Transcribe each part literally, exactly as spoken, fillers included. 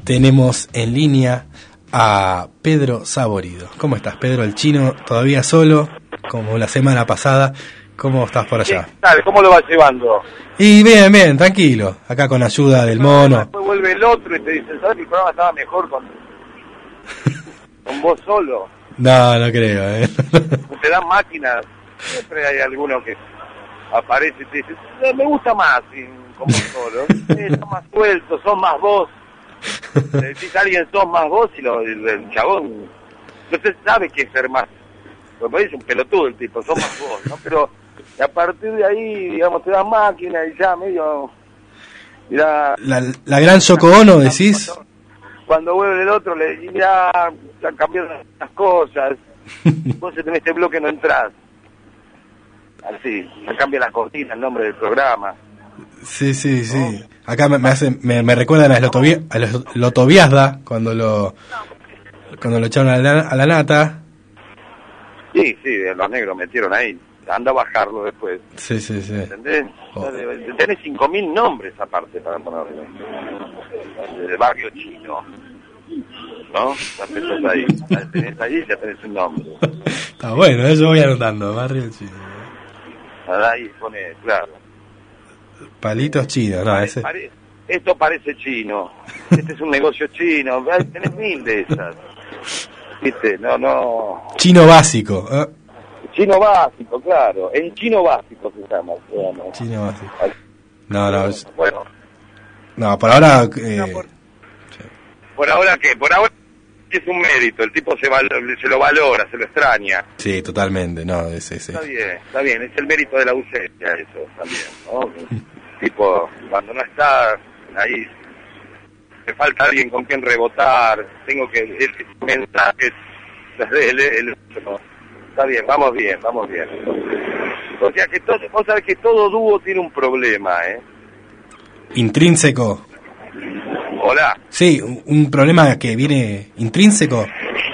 tenemos en línea a Pedro Saborido. ¿Cómo estás, Pedro? El chino todavía solo, como la semana pasada. ¿Cómo estás por allá? ¿Qué tal? ¿Cómo lo vas llevando? Y bien, bien, tranquilo. Acá con ayuda del mono. Después vuelve el otro y te dice, ¿sabes que el programa estaba mejor con, con vos solo? No, no creo, ¿eh? Te dan máquinas. Siempre hay alguno que aparece y te dice, eh, me gusta más sin, como solo. Eh, son más sueltos, son más vos. Le decís a alguien, sos más vos, y lo, el, el chabón no se sabe qué es ser más. Porque parece un pelotudo el tipo, sos más vos, ¿no? Pero a partir de ahí, digamos, te dan máquina y ya medio... Mirá, la, la gran Yoko Ono, decís. Cuando vuelve el otro, le decís, mirá, han cambiado las cosas. Vos en este bloque no entrás. Así, se cambia la cortina, el nombre del programa. Sí, sí, sí. ¿No? Acá me, me, hace, me, me recuerdan a Lotovia, a Lotoviazda, cuando lo cuando lo echaron a la, a la nata. Sí, sí, los negros metieron ahí. Anda a bajarlo después. Sí, sí, sí. ¿Entendés? Oh. Tenés cinco mil nombres aparte para ponerlo. El barrio chino. ¿No? Ya tenés ahí. Ya tenés ahí, ya tenés un nombre. Está bueno, eso voy anotando. Barrio chino. Ahí pone, claro. Palitos chinos, no, ese... Pare, esto parece chino. Este es un negocio chino. Tenés mil de esas. ¿Viste? No, no... Chino básico. ¿eh? Chino básico, claro. En chino básico se llama. Digamos. Chino básico. No, no. Es... Bueno. No, por ahora... Eh... No, por... ¿Por ahora qué? Por ahora es un mérito. El tipo se, val... se lo valora, se lo extraña. Sí, totalmente. No, es ese. Está bien, está bien. Es el mérito de la ausencia, eso también, ¿no? Tipo, cuando no está ahí... me falta alguien con quien rebotar, tengo que el mensaje desde el, el, el, está bien, vamos bien, vamos bien. O sea que todo, vos sabés que todo dúo tiene un problema, ¿eh? Intrínseco. Hola. Sí, un, un problema que viene intrínseco.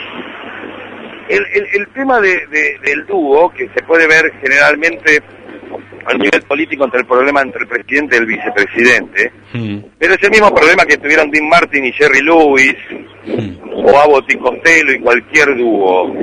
El, el, el tema de, de, del dúo, que se puede ver generalmente a nivel político entre el problema entre el presidente y el vicepresidente, hmm. pero es el mismo problema que tuvieron Dean Martin y Jerry Lewis, hmm. o Abbott y Costello y cualquier dúo.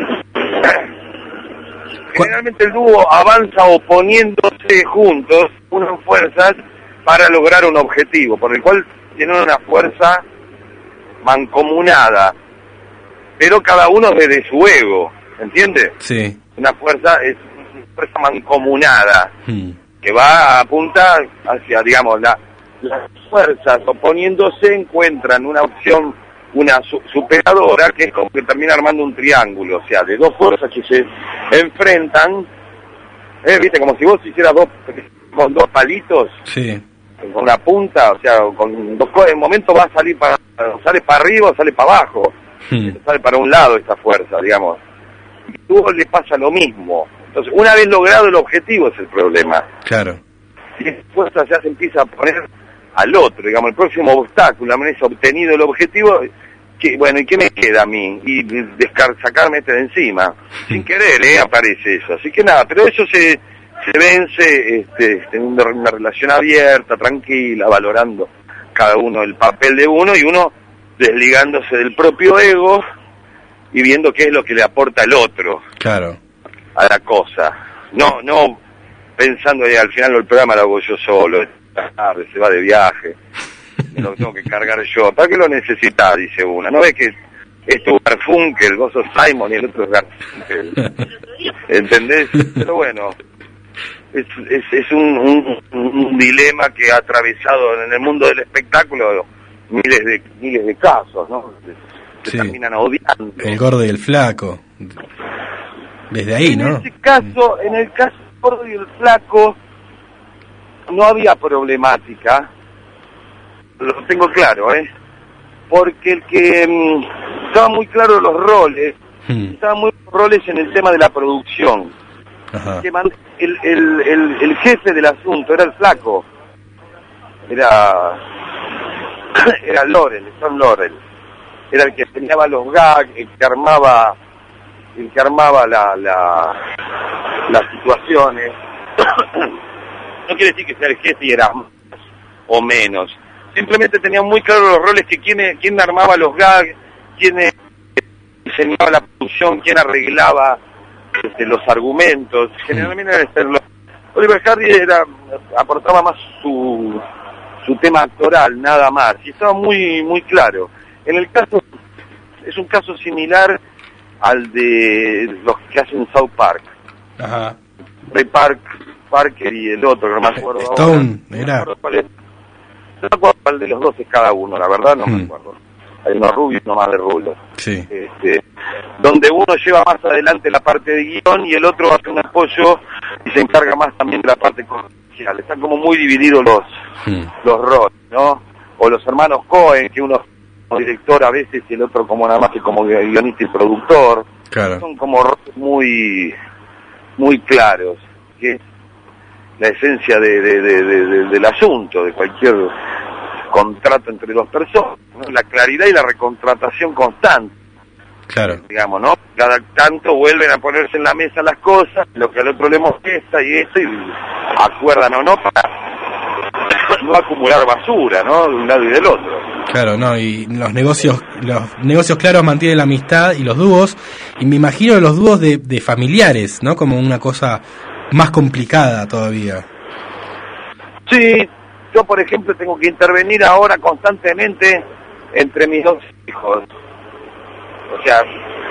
Generalmente el dúo avanza oponiéndose juntos, unen fuerzas para lograr un objetivo, por el cual tienen una fuerza mancomunada, pero cada uno desde su ego, ¿entiendes? Sí. Una fuerza es fuerza mancomunada, hmm. que va a apuntar hacia, digamos, la, las fuerzas oponiéndose encuentran una opción, una su, superadora, que es como que termina armando un triángulo, o sea, de dos fuerzas que se enfrentan, eh, viste, como si vos hicieras dos, con dos palitos, sí. con una punta, o sea, con dos cosas, en un momento va a salir para, sale para arriba o sale para abajo, hmm. sale para un lado esta fuerza, digamos, y luego le pasa lo mismo. Entonces, una vez logrado el objetivo es el problema. Claro. Si la fuerza ya se empieza a poner al otro, digamos, el próximo obstáculo, una vez obtenido el objetivo, que, bueno, ¿y qué me queda a mí? Y descar sacarme este de encima. Sin querer, ¿eh? Aparece eso. Así que nada, pero eso se, se vence este, teniendo una relación abierta, tranquila, valorando cada uno el papel de uno y uno desligándose del propio ego y viendo qué es lo que le aporta el otro. Claro. A la cosa, no no pensando que al final el programa lo hago yo solo, esta tarde se va de viaje, me lo tengo que cargar yo, ¿para qué lo necesitas? Dice una, ¿no ves que es tu Garfunkel, vos sos Simon y el otro es Garfunkel? ¿Entendés? Pero bueno, es, es, es un, un, un dilema que ha atravesado en el mundo del espectáculo miles de miles de casos, ¿no? Se sí. terminan odiando. El gordo y el flaco. Desde ahí, ¿no? En ese caso, en el caso del gordo y el flaco, no había problemática, lo tengo claro, ¿eh? Porque el que mmm, estaba muy claro los roles, hmm. estaban muy roles en el tema de la producción. Ajá. El, el, el, el jefe del asunto era el flaco, era era Laurel, John Laurel, era el que tenía los gags, el que armaba el que armaba la, la, las situaciones. No quiere decir que sea el jefe y era más o menos, simplemente tenían muy claros los roles, que quién, quién armaba los gags, quién diseñaba la producción, quién arreglaba este, los argumentos. Generalmente era este, los, Oliver Hardy era, aportaba más su, su tema actoral, nada más, y estaba muy, muy claro. En el caso, es un caso similar al de los que hacen South Park. Ajá. Ray Park, Parker y el otro, no me acuerdo. Stone, ahora. era. No me acuerdo cuál de los dos es cada uno, la verdad no hmm. me acuerdo. Hay uno rubio y uno más de rubio. Sí. Este, donde uno lleva más adelante la parte de guión y el otro hace un apoyo y se encarga más también de la parte comercial. Están como muy divididos los, hmm. los roles, ¿no? O los hermanos Cohen, que uno como director a veces y el otro como nada más que como guionista y productor. Claro. Son como roles muy, muy claros, que es la esencia de, de, de, de, de, del asunto, de cualquier contrato entre dos personas, ¿no? La claridad y la recontratación constante. Claro. Digamos, ¿no? Cada tanto vuelven a ponerse en la mesa las cosas, lo que al otro le molesta y esto, y acuerdan o no para no acumular basura, ¿no? De un lado y del otro. Claro, no, y los negocios los negocios claros mantienen la amistad y los dúos, y me imagino los dúos de, de familiares, ¿no? Como una cosa más complicada todavía. Sí, yo por ejemplo tengo que intervenir ahora constantemente entre mis dos hijos. O sea,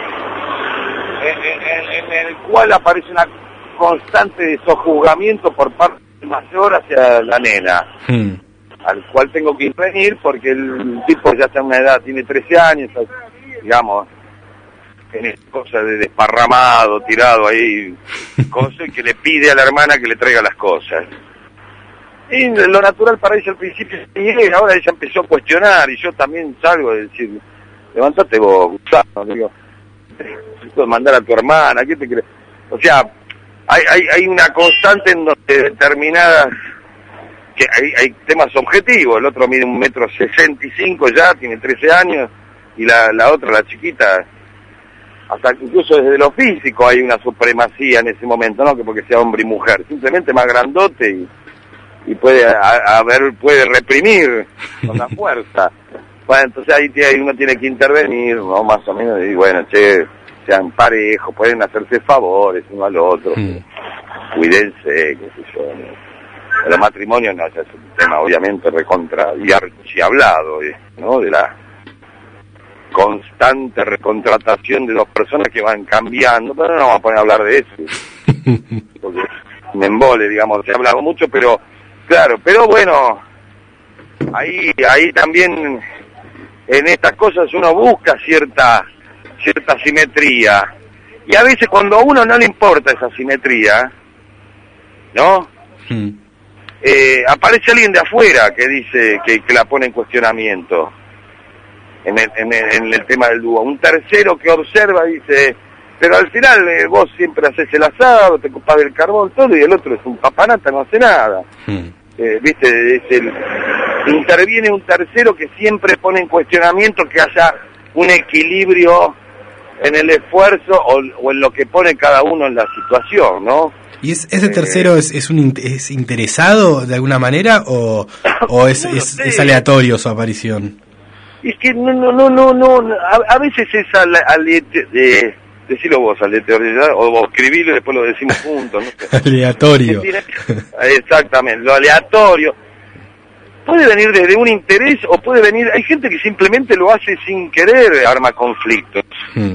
en, en, en el cual aparece una constante sojuzgamiento por parte del mayor hacia la nena, hmm. al cual tengo que intervenir porque el tipo ya está en una edad, tiene trece años, digamos, tiene cosas de desparramado, tirado ahí, cosas, y que le pide a la hermana que le traiga las cosas. Y lo natural para ella al principio es, ahora ella empezó a cuestionar, y yo también salgo de decir, levántate vos, Gustavo, le digo, puedo mandar a tu hermana, ¿qué te crees? O sea, hay, hay, hay una constante en donde determinadas, que hay, hay temas objetivos, el otro mide un metro sesenta y cinco ya, tiene trece años, y la, la otra, la chiquita, hasta incluso desde lo físico hay una supremacía en ese momento, no que porque sea hombre y mujer, simplemente más grandote y, y puede a, a ver, puede reprimir con la fuerza. Bueno, entonces ahí tiene, uno tiene que intervenir, ¿no? Más o menos, y bueno, che, sean parejos, pueden hacerse favores uno al otro, mm. cuídense, qué sé yo. ¿no? Los matrimonios no, ya es un tema obviamente recontra, y, y hablado, ¿no? De la constante recontratación de dos personas que van cambiando, pero no vamos a poner a hablar de eso, porque me embole, digamos, se ha hablado mucho, pero, claro, pero bueno, ahí, ahí también, en estas cosas uno busca cierta, cierta simetría, y a veces cuando a uno no le importa esa simetría, ¿no? Sí. Eh, aparece alguien de afuera que dice, que, que la pone en cuestionamiento. En el, en, el, en el tema del dúo, un tercero que observa dice, pero al final eh, vos siempre haces el asado, te ocupás del carbón, todo, y el otro es un papanata, no hace nada. Hmm. Eh, viste, es el, interviene un tercero que siempre pone en cuestionamiento que haya un equilibrio en el esfuerzo o, o en lo que pone cada uno en la situación, ¿no? ¿Y es, ese tercero eh, es, es un es interesado de alguna manera o, o es, no es, es aleatorio su aparición? Es que no, no, no, no, no, a, a veces es al, al, de, decilo vos, aleatorio, o vos escribilo y después lo decimos juntos, no sé. Aleatorio. Exactamente, lo aleatorio. Puede venir desde un interés o puede venir, hay gente que simplemente lo hace sin querer, arma conflictos. Hmm.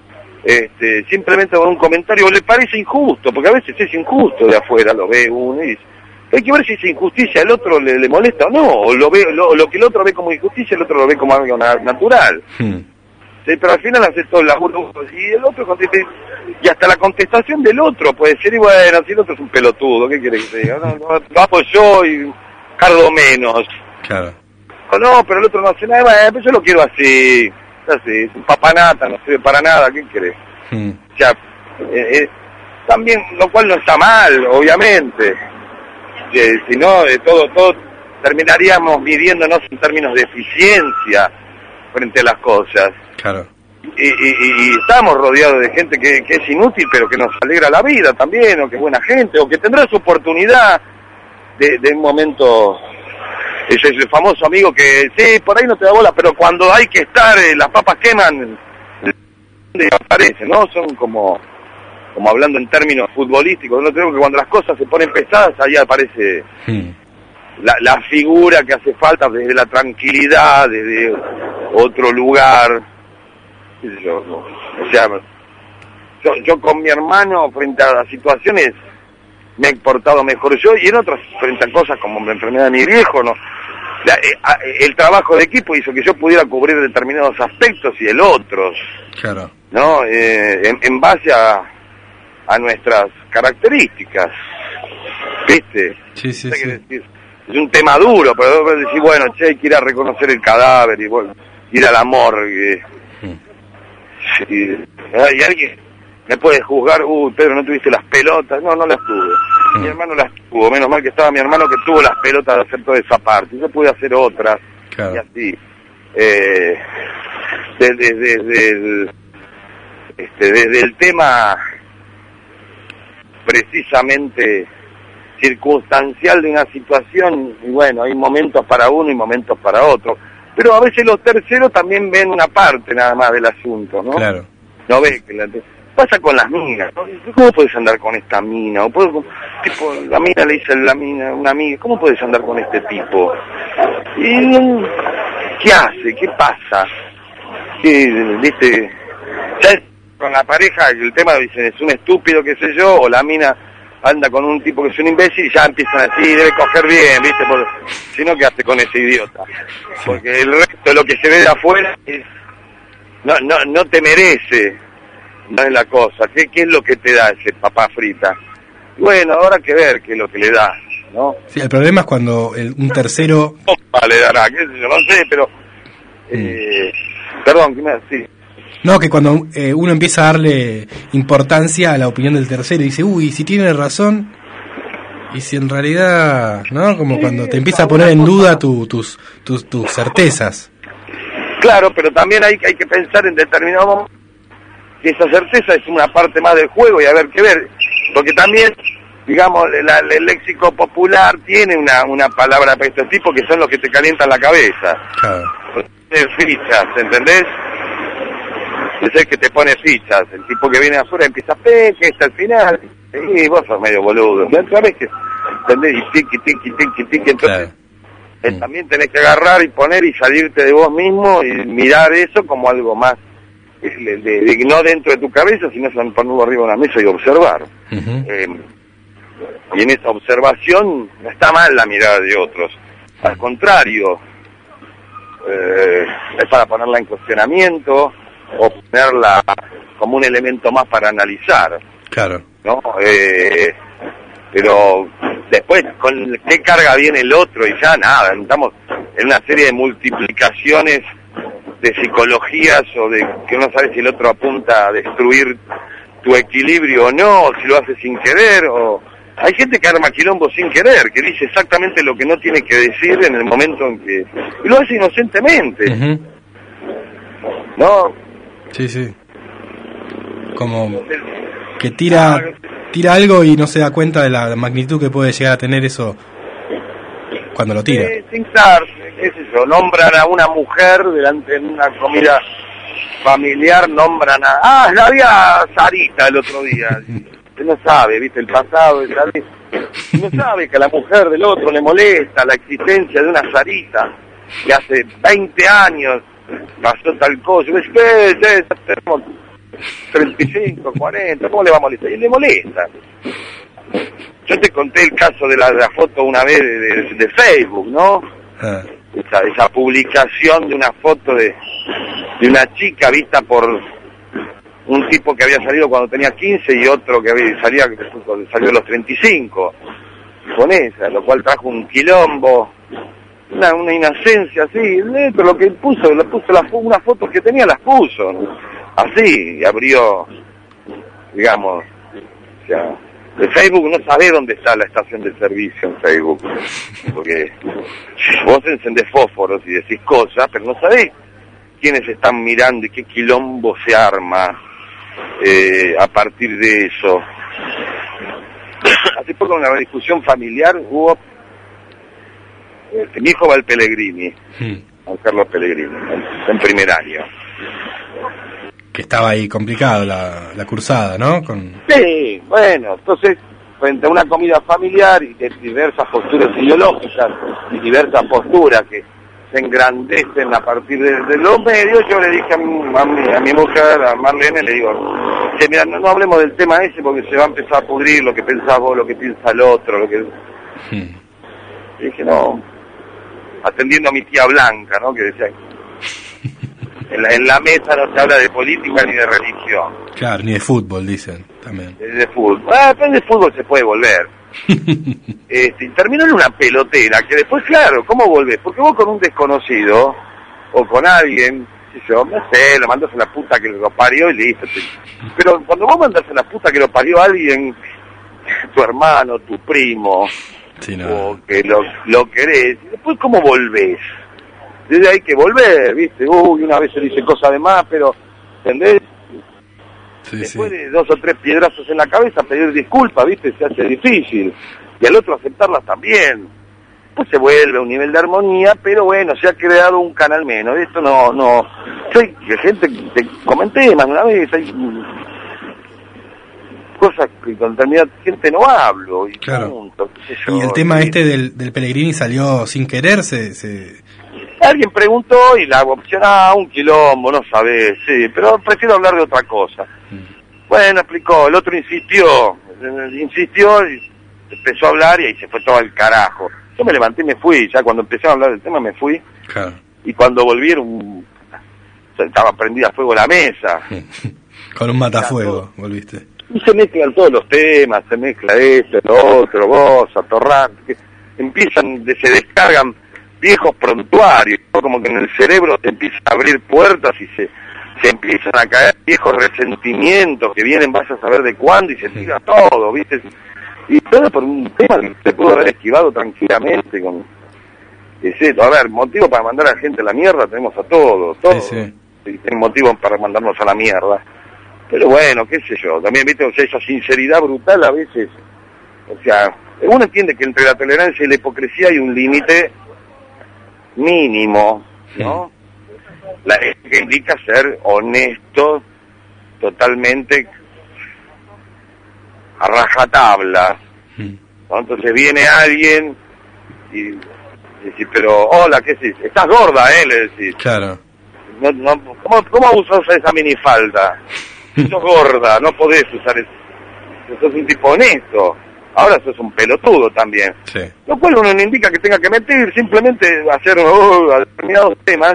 Este, simplemente con un comentario, o le parece injusto, porque a veces es injusto de afuera, lo ve uno y dice, hay que ver si esa injusticia al otro le, le molesta o no, o lo ve, lo, lo que el otro ve como injusticia, el otro lo ve como algo natural. Hmm. Sí, pero al final hace todo el laburo, y el otro contesta, y hasta la contestación del otro puede ser, y bueno, si el otro es un pelotudo, ¿qué quiere que te diga? No, no, lo hago yo y cargo menos. Claro. O no, pero el otro no hace nada, bueno, pero yo lo quiero así, así, es un papanata, no sirve para nada, ¿qué querés? Hmm. O sea, eh, eh, también, lo cual no está mal, obviamente. Eh, si no, eh, todo, todo terminaríamos midiéndonos en términos de eficiencia frente a las cosas. Claro. Y, y, y estamos rodeados de gente que, que es inútil, pero que nos alegra la vida también, o que es buena gente, o que tendrá su oportunidad de, de un momento ese es el famoso amigo que, sí, por ahí no te da bola, pero cuando hay que estar, eh, las papas queman, aparece, ¿no? Son como, como hablando en términos futbolísticos, no creo que cuando las cosas se ponen pesadas, ahí aparece sí. la, la figura que hace falta desde la tranquilidad, desde otro lugar. Yo, no, o sea, yo, yo con mi hermano frente a las situaciones me he portado mejor yo, y en otras frente a cosas como la enfermedad de mi viejo, no. La, eh, el trabajo de equipo hizo que yo pudiera cubrir determinados aspectos y el otros, claro, no, eh, en, en base a, a nuestras características, ¿viste? Sí, sí, no sé sí. qué decir. Es un tema duro, pero decir, bueno, che, hay que ir a reconocer el cadáver y bueno, ir a la morgue. Mm. Y, y alguien me puede juzgar, uy, Pedro, ¿no tuviste las pelotas? No, no las tuve. Mm. Mi hermano las tuvo, menos mal que estaba mi hermano que tuvo las pelotas de hacer toda esa parte. Yo pude hacer otras, claro. Y así. Eh, desde, desde, el, este, desde el tema precisamente circunstancial de una situación, y bueno, hay momentos para uno y momentos para otro. Pero a veces los terceros también ven una parte nada más del asunto, ¿no? Claro. No ve que la... Pasa con las minas, ¿no? ¿Cómo puedes andar con esta mina? O puedo, tipo, la mina le dice a la mina, una amiga, ¿cómo puedes andar con este tipo? Y, ¿qué hace? ¿Qué pasa? ¿Qué, viste? Ya con la pareja, el tema dicen, es un estúpido, qué sé yo, o la mina anda con un tipo que es un imbécil y ya empiezan a decir, debe coger bien, viste, Por, si no, ¿qué hace con ese idiota? Porque el resto de lo que se ve de afuera es, no, no, no te merece. No es la cosa. ¿Qué, ¿Qué es lo que te da ese papá frita? Bueno, ahora hay que ver qué es lo que le da, ¿no? Sí, el problema es cuando el, un tercero... Opa, le dará, qué sé yo, no sé, pero... Eh, mm. Perdón, ¿qué me decís? No, que cuando eh, uno empieza a darle importancia a la opinión del tercero y dice, uy, si tiene razón, y si en realidad, ¿no? Como sí, cuando te empieza a poner en duda tu, tus, tus, tus certezas. Claro, pero también hay, hay que pensar en determinado momento que esa certeza es una parte más del juego y a ver qué ver, porque también, digamos, la, el léxico popular tiene una, una palabra para estos tipos que son los que te calientan la cabeza. Claro. Fichas, ¿entendés? Es el que te pone fichas, el tipo que viene afuera empieza, peque, hasta el final, y vos sos medio boludo, ¿ya sabés que, ¿entendés? Y tiqui, tiqui, tiqui, tiqui, entonces, claro. eh, mm. también tenés que agarrar y poner y salirte de vos mismo y mirar eso como algo más, de, de, de, no dentro de tu cabeza, sino ponerlo arriba de una mesa y observar. Uh-huh. Eh, y en esa observación no está mal la mirada de otros, al contrario, eh, es para ponerla en cuestionamiento, o ponerla como un elemento más para analizar. Claro. ¿No? Eh, pero después, ¿con qué carga viene el otro? Y ya nada, estamos en una serie de multiplicaciones de psicologías o de que uno sabe si el otro apunta a destruir tu equilibrio o no, o si lo hace sin querer, o... Hay gente que arma quilombo sin querer, que dice exactamente lo que no tiene que decir en el momento en que... Y lo hace inocentemente. Uh-huh. ¿No? Sí, sí. Como que tira tira algo y no se da cuenta de la magnitud que puede llegar a tener eso cuando lo tira. Sí, sin dar, qué sé yo, nombran a una mujer delante de una comida familiar, nombran a... Ah, la había Sarita el otro día. Usted no sabe, viste, el pasado de Sarita. No sabe que a la mujer del otro le molesta la existencia de una Sarita que hace veinte años pasó tal cosa, y dice, ¿qué es eso? Tenemos treinta y cinco, cuarenta, ¿cómo le va a molestar? Y le molesta. Yo te conté el caso de la, de la foto una vez de, de, de Facebook, ¿no? Ah. Esa, esa publicación de una foto de, de una chica vista por un tipo que había salido cuando tenía quince y otro que había, salía, salió a los treinta y cinco, con esa, lo cual trajo un quilombo. Una, una inocencia así, pero lo que puso, le puso las unas fotos que tenía las puso, ¿no? Así, y abrió, digamos, o sea, de Facebook no sabés dónde está la estación de servicio en Facebook, porque vos encendés fósforos y decís cosas, pero no sabés quiénes están mirando y qué quilombo se arma eh, a partir de eso. Hace poco en una discusión familiar hubo Este, mi hijo va al Pellegrini, Hmm. Juan Carlos Pellegrini, en, en primer año. Que estaba ahí complicado la, la cursada, ¿no? Con... Sí, bueno, entonces, frente a una comida familiar y de diversas posturas ideológicas y diversas posturas que se engrandecen a partir de, de los medios, yo le dije a mi, a mi, a mi mujer, a Marlene, le digo, che, mira, no, no hablemos del tema ese porque se va a empezar a pudrir lo que pensás vos, lo que piensa el otro, lo que... Hmm. Y dije, no, atendiendo a mi tía Blanca, ¿no?, que decía, en la, en la mesa no se habla de política ni de religión. Claro, ni de fútbol, dicen, también. De, de fútbol. Ah, pero de fútbol se puede volver. este, terminó en una pelotera, que después, claro, ¿cómo volvés? Porque vos con un desconocido, o con alguien, yo, no sé, lo mandas a la puta que lo parió y listo. Pero cuando vos mandas a la puta que lo parió a alguien, tu hermano, tu primo, sí, no. o que lo, lo querés, después ¿cómo volvés? Desde ahí que volver, ¿viste? Uy, una vez se dice cosa de más, pero, ¿entendés? Sí, Después sí. de dos o tres piedrazos en la cabeza, pedir disculpas, ¿viste? Se hace difícil. Y al otro aceptarlas también. Pues se vuelve a un nivel de armonía, pero bueno, se ha creado un canal menos. Esto no, no... Hay gente, te comenté más de una vez, hay cosas que con determinada gente no hablo. Y, Claro. punto, qué sé yo. Y el tema Y- este del, del Pellegrini salió sin querer, se... se... Alguien preguntó y la opción, ah, un quilombo, no sabés, sí, pero prefiero hablar de otra cosa. Bueno, explicó, el otro insistió, eh, insistió y empezó a hablar y ahí se fue todo al carajo. Yo me levanté y me fui, ya cuando empecé a hablar del tema me fui, Claro. y cuando volvieron, estaba prendida a fuego la mesa. Con un matafuego, volviste. Y se mezclan todos los temas, se mezcla esto, lo otro, vos, atorrante, que empiezan, de, se descargan viejos prontuarios, ¿no? Como que en el cerebro te empiezan a abrir puertas y se, se empiezan a caer viejos resentimientos que vienen, vas a saber de cuándo, y se tira todo, ¿viste? Y todo por un tema que se pudo haber esquivado tranquilamente con... Es esto, a ver, motivo para mandar a la gente a la mierda tenemos a todos, todos. Sí, sí. Y tienen motivos para mandarnos a la mierda. Pero bueno, qué sé yo, también, ¿viste? O sea, esa sinceridad brutal a veces, o sea, uno entiende que entre la tolerancia y la hipocresía hay un límite mínimo, ¿no? La que indica ser honesto, totalmente a rajatabla, ¿no? Entonces viene alguien y dice, pero hola, ¿qué decís? Estás gorda, ¿eh? Le decís. Claro. No, no, ¿cómo, ¿Cómo usas esa minifalda? Sos gorda, no podés usar eso. Sos un tipo honesto. Ahora sos un pelotudo también. Sí. Lo cual uno no indica que tenga que mentir, simplemente hacer uh, a determinados temas,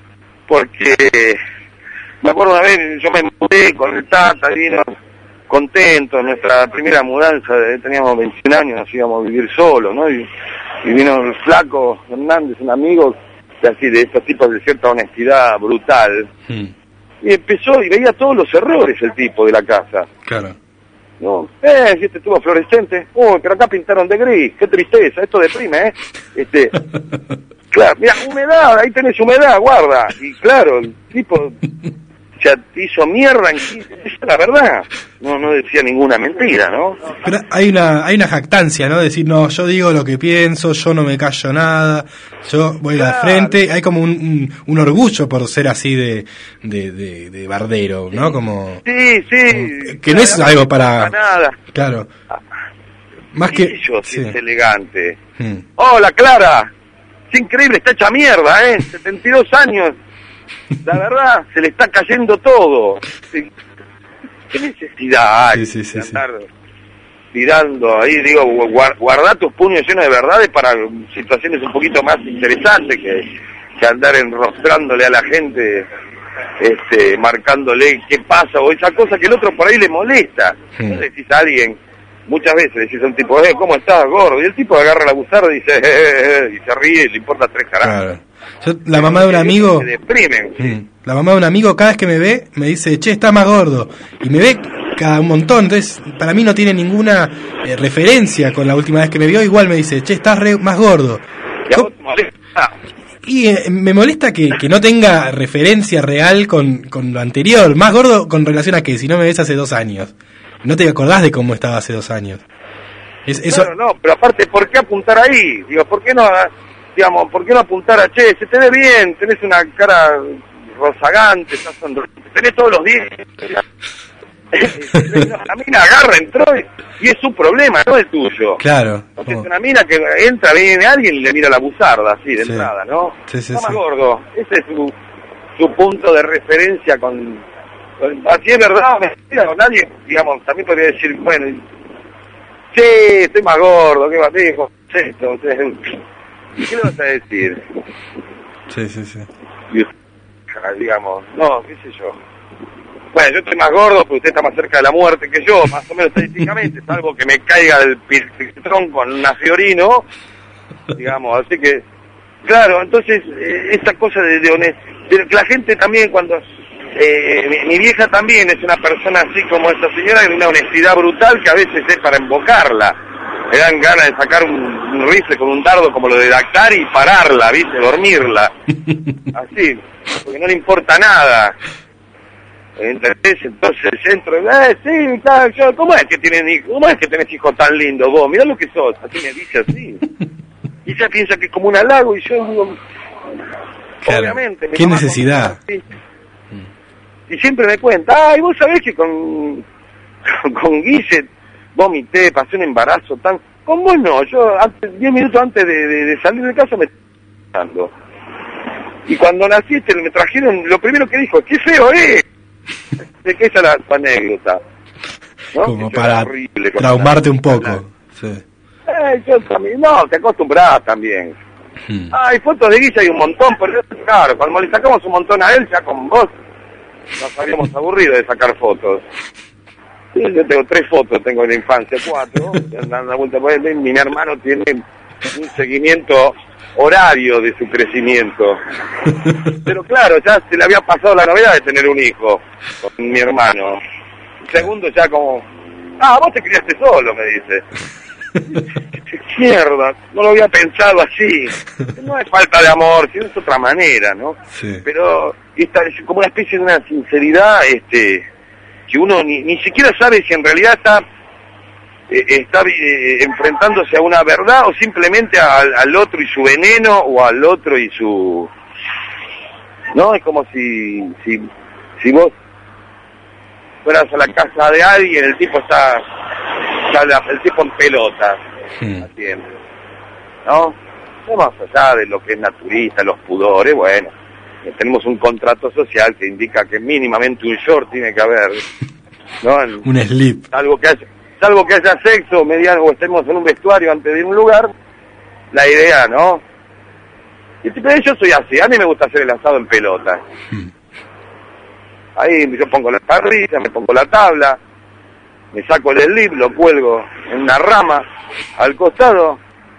porque me acuerdo una vez, yo me mudé con el Tata, vino contento, nuestra primera mudanza, teníamos veintiún años, nos íbamos a vivir solos, ¿no? Y, y vino el flaco Hernández, un amigo, de así, de estos tipos de cierta honestidad brutal, Mm. y empezó y veía todos los errores el tipo de la casa. Claro. No, eh, si este tubo fluorescente, oh, pero acá pintaron de gris, qué tristeza, esto deprime, ¿eh? Este, claro, mira, humedad, ahí tenés humedad, guarda, y claro, el tipo ya hizo mierda, en, esa es la verdad, no, no decía ninguna mentira, ¿no? Pero hay una hay una jactancia, ¿no? Decir, no, yo digo lo que pienso, yo no me callo nada, yo voy Claro. al frente. Hay como un, un, un orgullo por ser así de, de, de, de bardero, ¿no? Como Sí, sí. que no es algo para... Nada. Claro. Más Sí, que... yo, sí. es elegante. Mm. Hola, Clara. Es increíble, está hecha mierda, ¿eh? setenta y dos años. La verdad, se le está cayendo todo. Sí. ¿Qué necesidad hay Sí, sí, sí, de sí. andar tirando ahí? Digo, guar- guardá tus puños llenos de verdades para situaciones un poquito más interesantes que, que andar enrostrándole a la gente, este, marcándole qué pasa o esa cosa que el otro por ahí le molesta. Sí. No decís a alguien, muchas veces decís a un tipo, eh, ¿cómo estás, gordo? Y el tipo agarra la buzarda y dice, eh, eh, eh, y se ríe y le importa tres carajos. Claro. Yo, la mamá de un amigo... Se deprimen. Mm. La mamá de un amigo cada vez que me ve me dice, che, está más gordo. Y me ve cada un montón. Entonces, para mí no tiene ninguna eh, referencia con la última vez que me vio. Igual me dice, che, estás re- más gordo. ¿Y a vos te molesta? Y eh, me molesta que, que no tenga referencia real con, con lo anterior. Más gordo con relación a que si no me ves hace dos años. No te acordás de cómo estaba hace dos años. Es, eso... Claro, no, pero aparte, ¿por qué apuntar ahí? Digo, ¿por qué no? digamos, ¿por qué no apuntar a, che, se te ve bien, tenés una cara rozagante, estás sonriente, tenés todos los días? La mina agarra, entró y es su problema, no el tuyo. Claro. Porque es una mina que entra, viene alguien y le mira la buzarda así de sí. entrada, ¿no? Sí, sí, Está más sí. gordo. Ese es su, su punto de referencia con, con... Así es verdad, mentira, con nadie, digamos, también podría decir, bueno, sí, estoy más gordo, qué batejo, esto, o sea, ¿y qué le vas a decir? Sí, sí, sí. Y, digamos, no, qué sé yo. Bueno, yo estoy más gordo porque usted está más cerca de la muerte que yo, más o menos estadísticamente, salvo que me caiga el pitrón con una Fiorino, digamos, así que, claro, entonces, eh, esta cosa de, de honestidad, la gente también cuando, eh, mi, mi vieja también es una persona así como esa señora, de una honestidad brutal que a veces es para invocarla, me dan ganas de sacar un, un rifle con un dardo como lo de Dactari y pararla, ¿viste?, dormirla, así, porque no le importa nada. ¿Entendés? Entonces el centro, eh, sí, tal, yo, ¿cómo es que tienen hijos? ¿Cómo es que tenés hijos tan lindos vos? Mirá lo que sos, así me dice así. Y ella piensa que es como un halago y yo digo, claro. Obviamente. ¿Qué necesidad? Así. Y siempre me cuenta, ay, vos sabés que con, con Guille vomité, pasé un embarazo tan... Con vos no, yo antes, diez minutos antes de, de, de salir de casa me estaba dando. Y cuando naciste me trajeron, lo primero que dijo, qué feo es. De que esa es la, la anécdota, ¿no? Como que para horrible, traumarte un poco. Sí. Eh, yo también, no, te acostumbrás también. Hmm. Hay fotos de Guilla, hay un montón, pero claro, cuando le sacamos un montón a él, ya con vos, nos habíamos aburrido de sacar fotos. Sí, yo tengo tres fotos, tengo de la infancia, cuatro, andando a vuelta por él, mi hermano tiene un seguimiento horario de su crecimiento. Pero claro, ya se le había pasado la novedad de tener un hijo con mi hermano. Segundo ya como, ah, vos te criaste solo, me dice. Mierda, no lo había pensado así. No es falta de amor, sino es otra manera, ¿no? Sí. Pero esta es como una especie de una sinceridad, este, que uno ni, ni siquiera sabe si en realidad está eh, está eh, enfrentándose a una verdad o simplemente al, al otro y su veneno o al otro y su... No, es como si si, si vos fueras a la casa de alguien, el tipo está, está la, el tipo en pelotas, hmm. ¿entiendes? ¿No? No más allá de lo que es naturista, los pudores, bueno, tenemos un contrato social que indica que mínimamente un short tiene que haber, ¿no? En, un slip. Salvo que haya, salvo que haya sexo mediano o estemos en un vestuario antes de un lugar, la idea, ¿no? Y pero yo soy así, a mí me gusta hacer el asado en pelota. Hmm. Ahí yo pongo la parrilla, me pongo la tabla, me saco el slip, lo cuelgo en una rama al costado,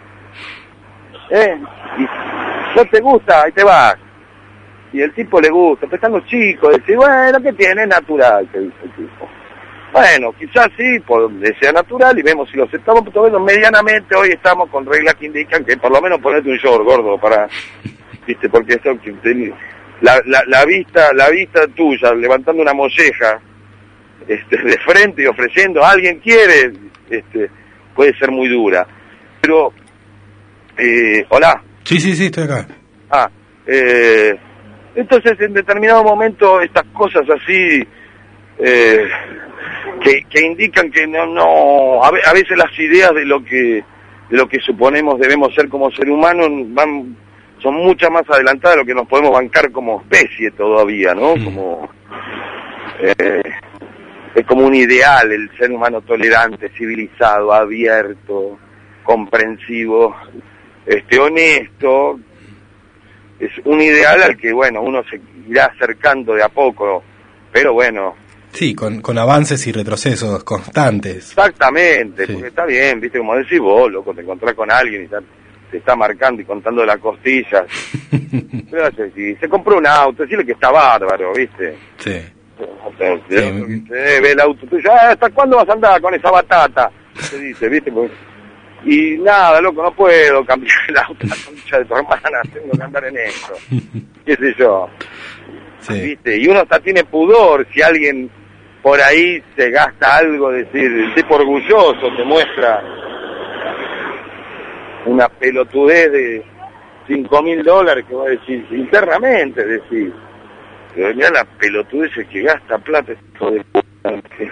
¿eh? Y no te gusta, ahí te vas. Y el tipo le gusta, pero están los chicos, decís, bueno, ¿qué tiene? Es natural, te dice el tipo. Bueno, quizás sí, por donde sea natural, y vemos si lo aceptamos, pero bueno, medianamente hoy estamos con reglas que indican que por lo menos ponete un short, gordo, para, viste, porque eso, la, la, la vista, la vista tuya, levantando una molleja, este, de frente y ofreciendo, alguien quiere, este, puede ser muy dura. Pero, eh, hola. Sí, sí, sí, estoy acá. Ah, eh, entonces en determinado momento estas cosas así, eh, que, que indican que no, no, a, a veces las ideas de lo que, de lo que suponemos debemos ser como ser humanos van, son muchas más adelantadas de lo que nos podemos bancar como especie todavía, ¿no? Mm. Como, eh, es como un ideal el ser humano tolerante, civilizado, abierto, comprensivo, este, honesto. Es un ideal al que, bueno, uno se irá acercando de a poco, pero bueno. Sí, con, con avances y retrocesos constantes. Exactamente, sí. Porque está bien, viste, como decís vos, loco, te encontrás con alguien y está, te está marcando y contando las costillas. Pero si se compró un auto, decirle que está bárbaro, viste. Sí. Entonces, sí. Se ve el auto tuyo, ah, ¿hasta cuándo vas a andar con esa batata? Se dice, viste, porque... Y nada, loco, no puedo cambiar el auto, la concha de tu hermana, tengo que andar en esto. ¿Qué sé yo? Sí. ¿Viste? Y uno hasta tiene pudor si alguien por ahí se gasta algo, decir, el tipo orgulloso te muestra una pelotudez de, cinco mil dólares, que vos decís, internamente decís, pero mirá la pelotudez que gasta plata, esto de puta.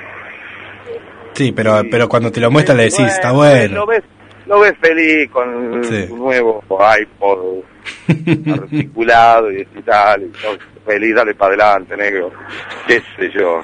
Sí, pero, y, pero cuando te lo muestra le decís, bueno, está bueno. Lo ves, lo ves feliz con sí. su nuevo iPod articulado y tal, y todo feliz, dale para adelante, negro, qué sé yo.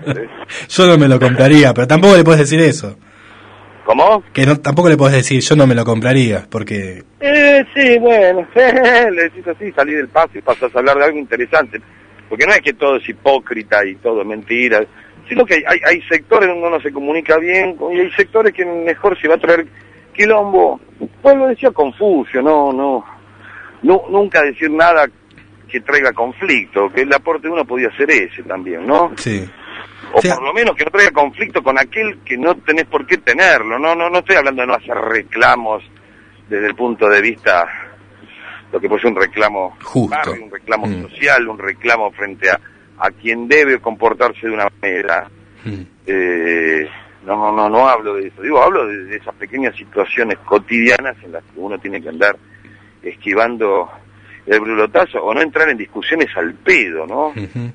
Yo no me lo compraría, pero tampoco le puedes decir eso. ¿Cómo? Que no, tampoco le podés decir, yo no me lo compraría, porque... Eh, sí, bueno, le decís así, salí del paso y pasás a hablar de algo interesante. Porque no es que todo es hipócrita y todo es mentira, sino que hay, hay sectores donde uno se comunica bien y hay sectores que mejor se va a traer quilombo. Pues lo decía Confucio, no, no, no, nunca decir nada que traiga conflicto, que el aporte de uno podía ser ese también, ¿no? Sí. O, o sea, por lo menos que no traiga conflicto con aquel que no tenés por qué tenerlo. No, no, no estoy hablando de no hacer reclamos desde el punto de vista, lo que puede ser un reclamo justo, barrio, un reclamo mm. social, un reclamo frente a, a quien debe comportarse de una manera. Mm. Eh, no, no, no, no hablo de eso. Digo, hablo de, de esas pequeñas situaciones cotidianas en las que uno tiene que andar esquivando el brulotazo o no entrar en discusiones al pedo, ¿no? Uh-huh.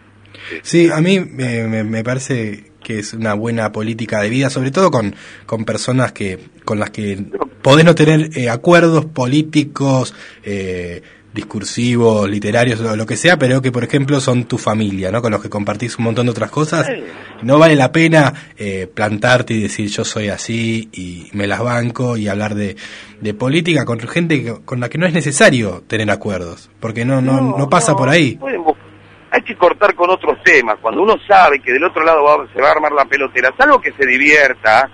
Sí, a mí me, me, me parece que es una buena política de vida, sobre todo con, con personas que con las que podés no tener eh, acuerdos políticos, eh, discursivos, literarios, o lo que sea, pero que, por ejemplo, son tu familia, ¿no? Con los que compartís un montón de otras cosas. No vale la pena eh, plantarte y decir yo soy así y me las banco y hablar de, de política con gente que, con la que no es necesario tener acuerdos, porque no no, no, no pasa no, por ahí. Hay que cortar con otros temas. Cuando uno sabe que del otro lado va, se va a armar la pelotera, salvo que se divierta,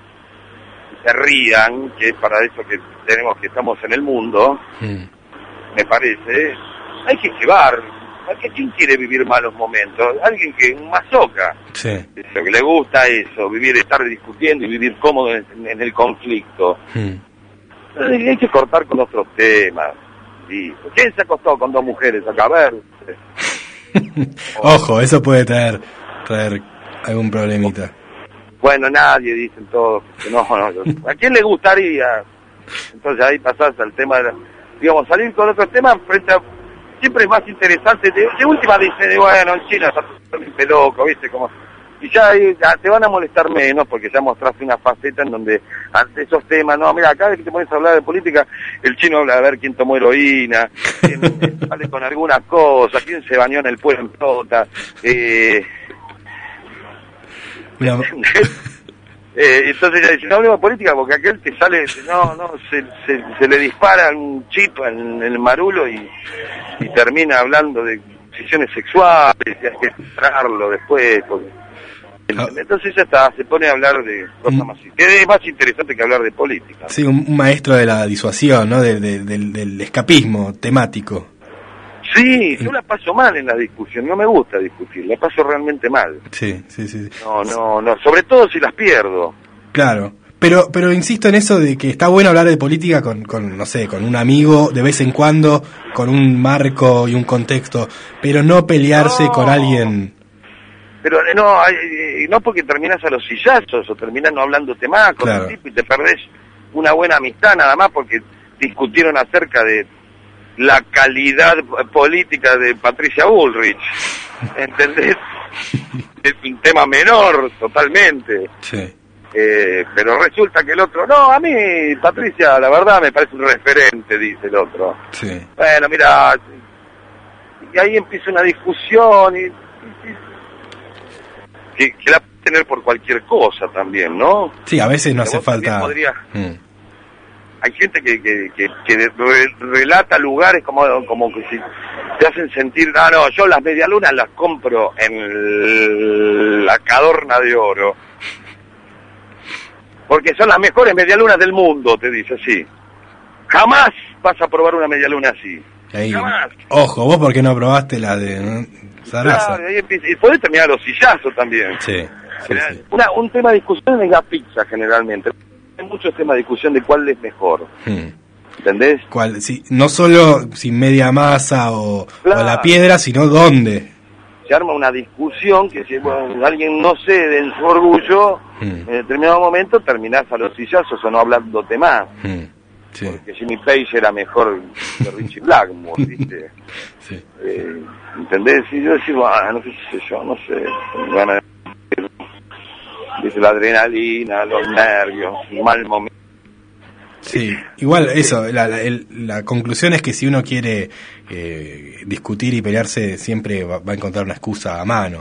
se rían, que es para eso que tenemos que estamos en el mundo, mm. me parece, hay que llevar. ¿Quién quiere vivir malos momentos? Alguien que un masoca, sí. Lo que le gusta eso, vivir, estar discutiendo y vivir cómodo en, en el conflicto. Mm. Hay que cortar con otros temas. ¿Y quién se acostó con dos mujeres acá? A ver. Ojo, eso puede traer, traer algún problemita. Bueno, nadie, dicen todos. No, no, ¿a quién le gustaría? Entonces ahí pasás al tema de, la, digamos, salir con otros temas frente a, siempre es más interesante. De, de última dice, bueno, en China está totalmente loco, ¿viste? Como, y ya, ya te van a molestar menos porque ya mostraste una faceta en donde ante esos temas, no, mira, cada vez que te pones a hablar de política, el chino habla de ver quién tomó heroína, quién sale con algunas cosas, quién se bañó en el pueblo en pelota, eh, mira, eh, entonces ya dice, no hablemos de política porque aquel te sale, no, no, se, se, se le dispara un chip en, en el marulo y, y termina hablando de decisiones sexuales, y hay que filtrarlo después, porque entonces ya está, se pone a hablar de cosas más, que es más interesante que hablar de política. Sí, un, un maestro de la disuasión, ¿no? De, de, del, del escapismo temático. Sí, yo la paso mal en la discusión, no me gusta discutir, la paso realmente mal. Sí, sí, sí. No, no, no, sobre todo si las pierdo. Claro, pero pero insisto en eso de que está bueno hablar de política con, con no sé, con un amigo de vez en cuando, con un marco y un contexto, pero no pelearse no. con alguien... Pero no, no porque terminas a los sillazos o terminas no hablándote más con claro. el tipo y te perdés una buena amistad nada más porque discutieron acerca de la calidad política de Patricia Bullrich, ¿entendés? Es un tema menor totalmente. Sí. Eh, pero resulta que el otro, no, a mí Patricia la verdad me parece un referente, dice el otro. Sí. Bueno, mira, y ahí empieza una discusión y... y Que, que la puede tener por cualquier cosa también, ¿no? Sí, a veces no hace falta... Podría... Mm. Hay gente que, que, que, que re, relata lugares como, como que si te hacen sentir, ah, no, yo las medialunas las compro en la Cadorna de Oro. Porque son las mejores medialunas del mundo, te dice así. Jamás vas a probar una medialuna así. Ahí, ojo, vos porque no probaste la de... ¿no? Claro, y, y podés terminar los sillazos también. Sí, sí, sí. Una, un tema de discusión es la pizza generalmente. Hay muchos temas de discusión de cuál es mejor. Hmm. ¿Entendés? ¿Cuál? Sí, no solo sin media masa o, claro. o la piedra, sino dónde. Se arma una discusión que si bueno, alguien no cede en su orgullo, hmm. en determinado momento terminás a los sillazos o no hablándote más. Hmm. Sí. Porque Jimmy Page era mejor de Richie Blackmore, ¿viste? Sí. Eh, ¿Entendés? Y yo decía, bueno, no sé yo, no sé, van a dice la adrenalina, los nervios, un mal momento. Sí, igual eso, la, la, el, la conclusión es que si uno quiere eh, discutir y pelearse, siempre va, va a encontrar una excusa a mano.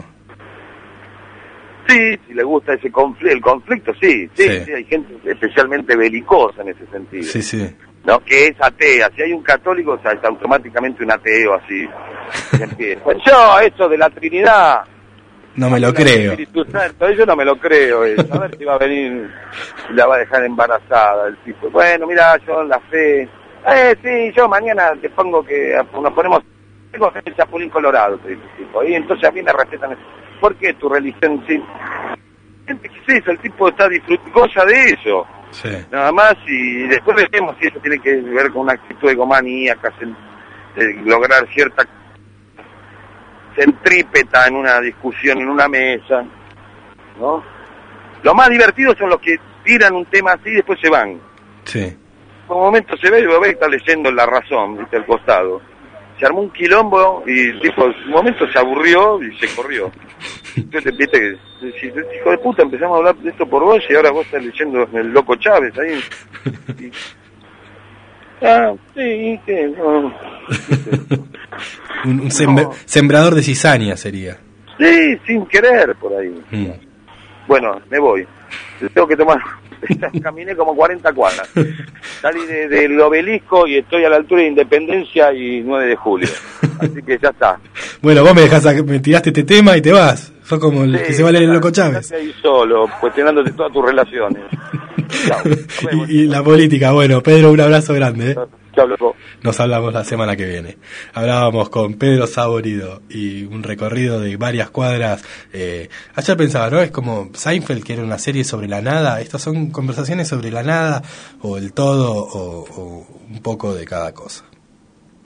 Sí, si le gusta ese conflicto, el conflicto, sí, sí, sí, sí, hay gente especialmente belicosa en ese sentido. Sí, sí. ¿No? Que es atea. Si hay un católico, o sea, es automáticamente un ateo así. Pues yo, eso de la Trinidad... No me lo creo. Espíritu Santo, yo no me lo creo. Eso. A ver si va a venir y la va a dejar embarazada el tipo. Bueno, mira, yo la fe... Eh, sí, yo mañana te pongo que nos ponemos... Tengo el chapulín colorado, te dice el tipo. Y entonces a mí me respetan eso. ¿Por qué tu religión? Sí. Gente, ¿qué es eso? El tipo está disfrutando cosa de eso. Sí. Nada más, y después veremos si eso tiene que ver con una actitud egomaníaca, de lograr cierta centrípeta en una discusión, en una mesa, ¿no? Lo más divertido son los que tiran un tema así y después se van. Sí. Por un momento se ve y lo ve, está leyendo La Razón, viste, al costado. Se armó un quilombo y el tipo, en un momento se aburrió y se corrió. Entonces, viste, que, hijo de puta, empezamos a hablar de esto por vos y ahora vos estás leyendo El Loco Chávez ahí. Y, ah, sí, ¿qué? No. un un semb- no. Sembrador de cizaña sería. Sí, sin querer por ahí. Mm. Bueno, me voy. Tengo que tomar... Caminé como cuarenta cuadras. Salí de, del Obelisco y estoy a la altura de Independencia y nueve de julio. Así que ya está. Bueno, vos me dejás, a, me tiraste este tema y te vas. Sos como el sí, que se va a leer El Loco Chávez. Ahí solo, cuestionándote todas tus relaciones. Chao. y, y la política. Bueno, Pedro, un abrazo grande. ¿eh? Chao, loco. Nos hablamos la semana que viene. Hablábamos con Pedro Saborido y un recorrido de varias cuadras. Eh, ayer pensaba, ¿no? Es como Seinfeld, que era una serie sobre la nada. Estas son conversaciones sobre la nada, o el todo, o, o un poco de cada cosa.